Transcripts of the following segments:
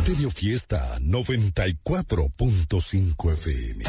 Estéreo Fiesta 94.5 FM.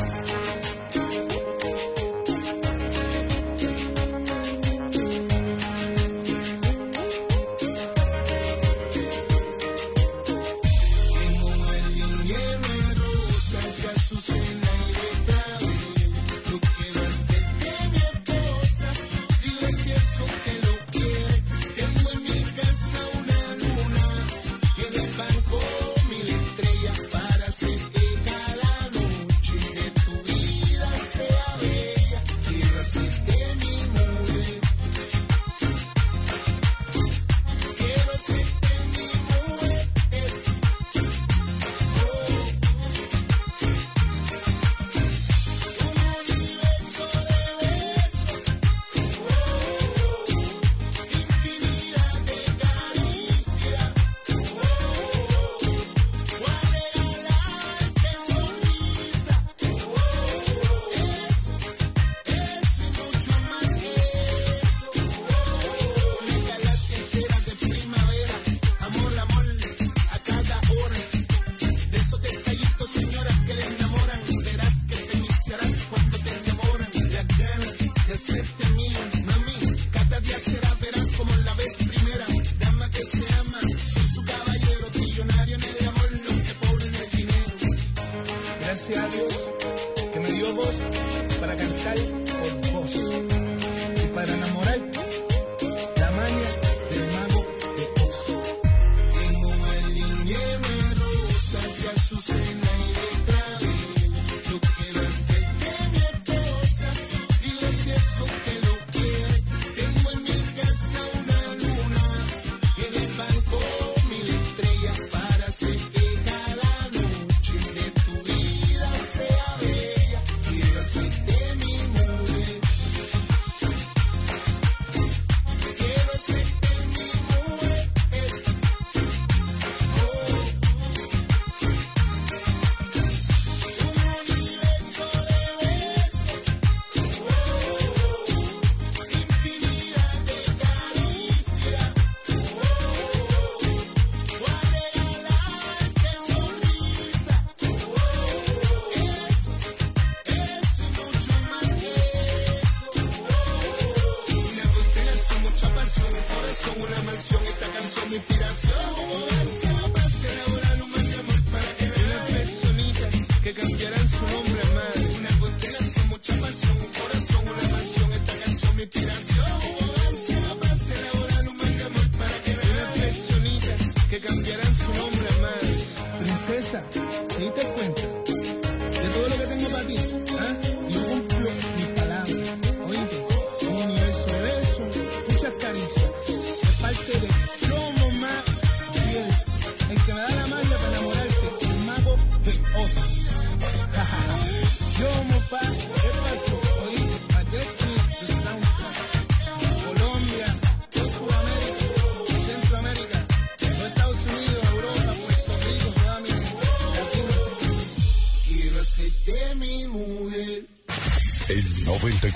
El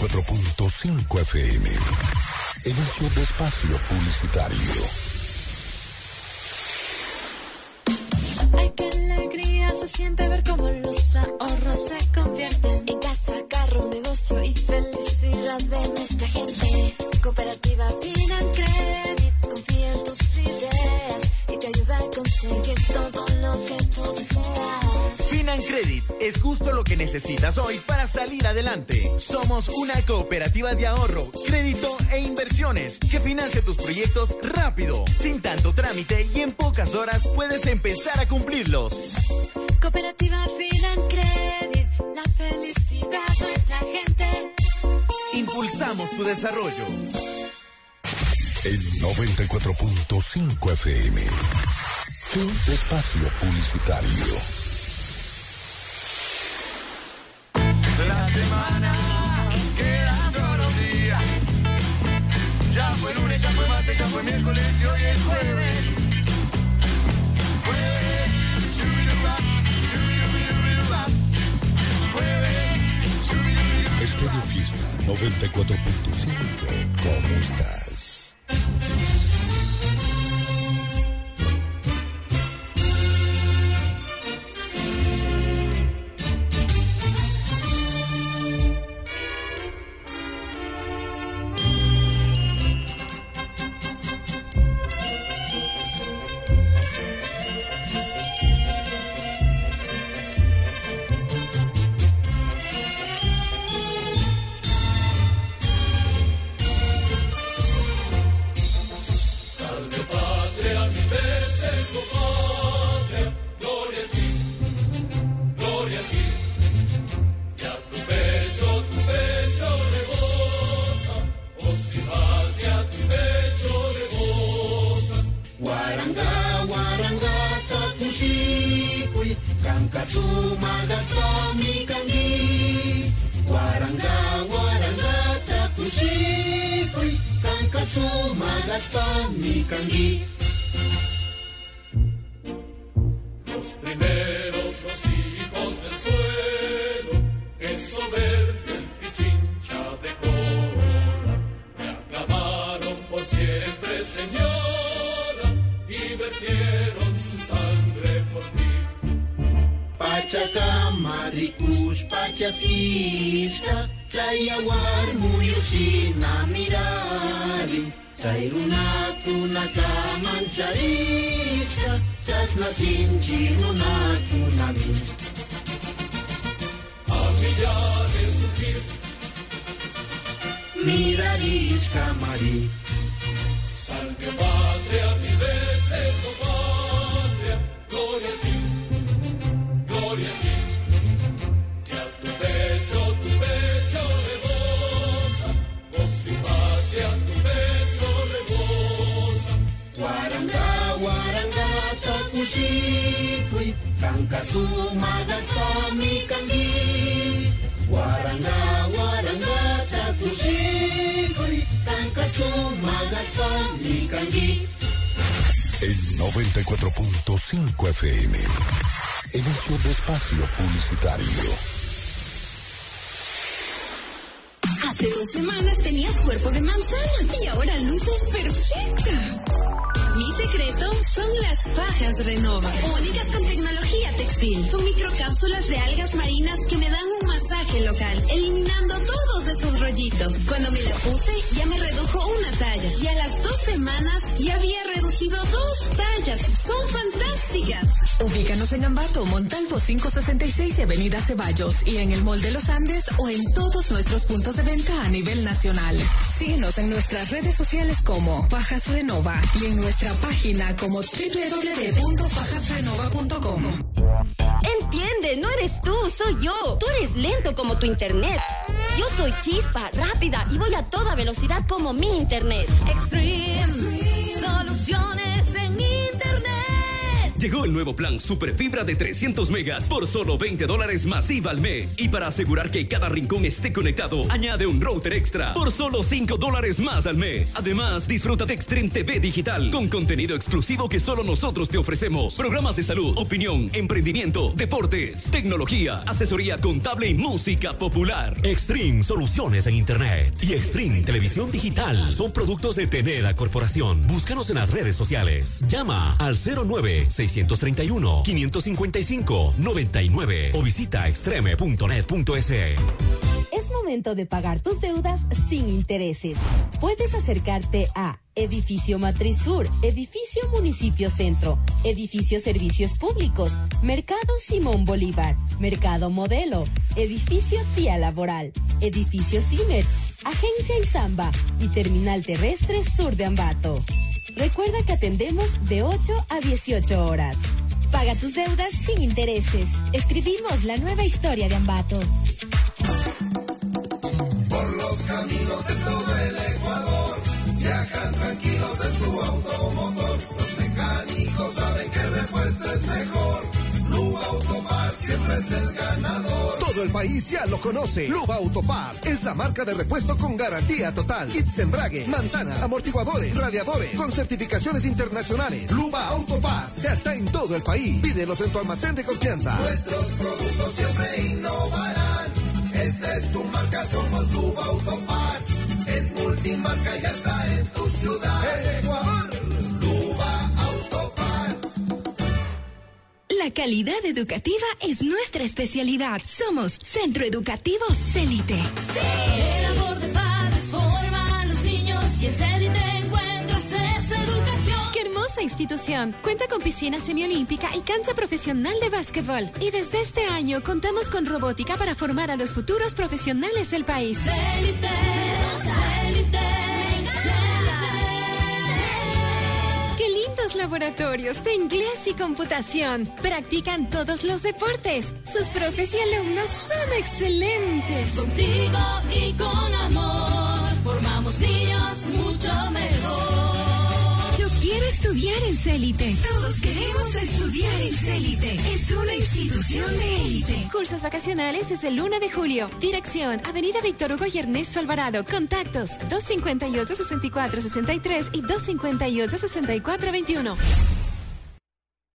94.5 FM. Inicio de espacio publicitario. Ay, qué alegría se siente ver cómo los ahorros se convierten en casa, carro, negocio y felicidad de nuestra gente. Cooperativa Financredit confía en tus ideas y te ayuda a conseguir todo lo que tú deseas. Financredit es justo lo que necesitas hoy para salir adelante. Somos una cooperativa de ahorro, crédito e inversiones que financia tus proyectos rápido, sin tanto trámite y en pocas horas puedes empezar a cumplirlos. Cooperativa Financredit, la felicidad de nuestra gente. Impulsamos tu desarrollo. El 94.5 FM. Fin de espacio publicitario. La semana quedan solo días. Ya fue lunes, ya fue martes, ya fue miércoles y hoy es jueves. Jueves, shubiruba, shubirubirubiruba. Jueves, shubirubirubiruba. Estéreo Fiesta 94.5. ¿Cómo estás? Kankasumagatomi kangi Waranga waranga takushikui Kankasumagatomi kangi. Los primeros, los hijos del suelo, que soberbio el pichincha de cola, me aclamaron por siempre, señora, y vertieron su sangre por mí. Pachacamaricush, pachaskishka, chayawar muyushina mirari, chayrunakuna mancharishka, chasna sinchirunakuna. A millares sufrir, mirarishka mari. salve patria, mi veces, oh patria, gloria a ti, gloria a ti. Y a tu pecho rebosa, voz y paz, y a tu pecho rebosa. Waranga waranga takushikui Kankasumagatomi kangi. Waranga waranga takushikui Kankasumagatomi kangi. En 94.5 FM. Inicio de espacio publicitario. Hace 2 semanas tenías cuerpo de manzana y ahora luces perfecta. Mi secreto son las fajas Renova, únicas con tecnología textil, con microcápsulas de algas marinas que me dan un masaje local, eliminando todos esos rollitos. Cuando me la puse, ya me redujo una talla y a las 2 semanas ya había reducido 2 tallas. ¡Son fantásticas! Ubícanos en Ambato, Montalvo 566 y Avenida Ceballos, y en el Mall de los Andes o en todos nuestros puntos de venta a nivel nacional. Síguenos en nuestras redes sociales como Fajas Renova y en nuestra página como www.fajasrenova.com. Entiende, no eres tú, soy yo. Tú eres lento como tu internet. Yo soy chispa, rápida y voy a toda velocidad como mi internet. Extreme. Soluciones en internet. Llegó el nuevo plan Superfibra de 300 megas por solo $20 masiva al mes. Y para asegurar que cada rincón esté conectado, añade un router extra por solo $5 más al mes. Además, disfruta de Extreme TV digital con contenido exclusivo que solo nosotros te ofrecemos. Programas de salud, opinión, emprendimiento, deportes, tecnología, asesoría contable y música popular. Extreme Soluciones en Internet y Extreme Televisión Digital son productos de Teneda Corporación. Búscanos en las redes sociales. Llama al 09-631-555-99 o visita extreme.net.es. Es momento de pagar tus deudas sin intereses. Puedes acercarte a Edificio Matriz Sur, Edificio Municipio Centro, Edificio Servicios Públicos, Mercado Simón Bolívar, Mercado Modelo, Edificio Tía Laboral, Edificio Cimer, Agencia Izamba y Terminal Terrestre Sur de Ambato. Recuerda que atendemos de 8 a 18 horas. Paga tus deudas sin intereses. Escribimos la nueva historia de Ambato. Por los caminos de todo el Ecuador, viajan tranquilos en su automotor. Los mecánicos saben que el repuesto es mejor. Luba Autopart siempre es el ganador. Todo el país ya lo conoce. Luba Autopart es la marca de repuesto con garantía total. Kits de embrague, manzana, amortiguadores, radiadores, con certificaciones internacionales. Luba Autopart ya está en todo el país. Pídelos en tu almacén de confianza. Nuestros productos siempre innovarán. Esta es tu marca, somos Luba Autoparts. Es multimarca, ya está en tu ciudad. Ecuador. Luba Autoparts. La calidad educativa es nuestra especialidad. Somos Centro Educativo Célite. Sí. El amor de padres forma a los niños y en Célite encuentras esa educación. ¡Qué hermosa institución! Cuenta con piscina semiolímpica y cancha profesional de básquetbol. Y desde este año contamos con robótica para formar a los futuros profesionales del país. Célite, Célite. ¡Qué lindos laboratorios de inglés y computación! Practican todos los deportes. Sus profes y alumnos son excelentes. Contigo y con amor formamos niños mucho mejor. Yo quiero estudiar en Célite. Todos queremos estudiar. Estudiar en Célite es una institución de élite. Cursos vacacionales desde el 1 de julio. Dirección: Avenida Víctor Hugo y Ernesto Alvarado. Contactos: 258-6463 y 258-6421.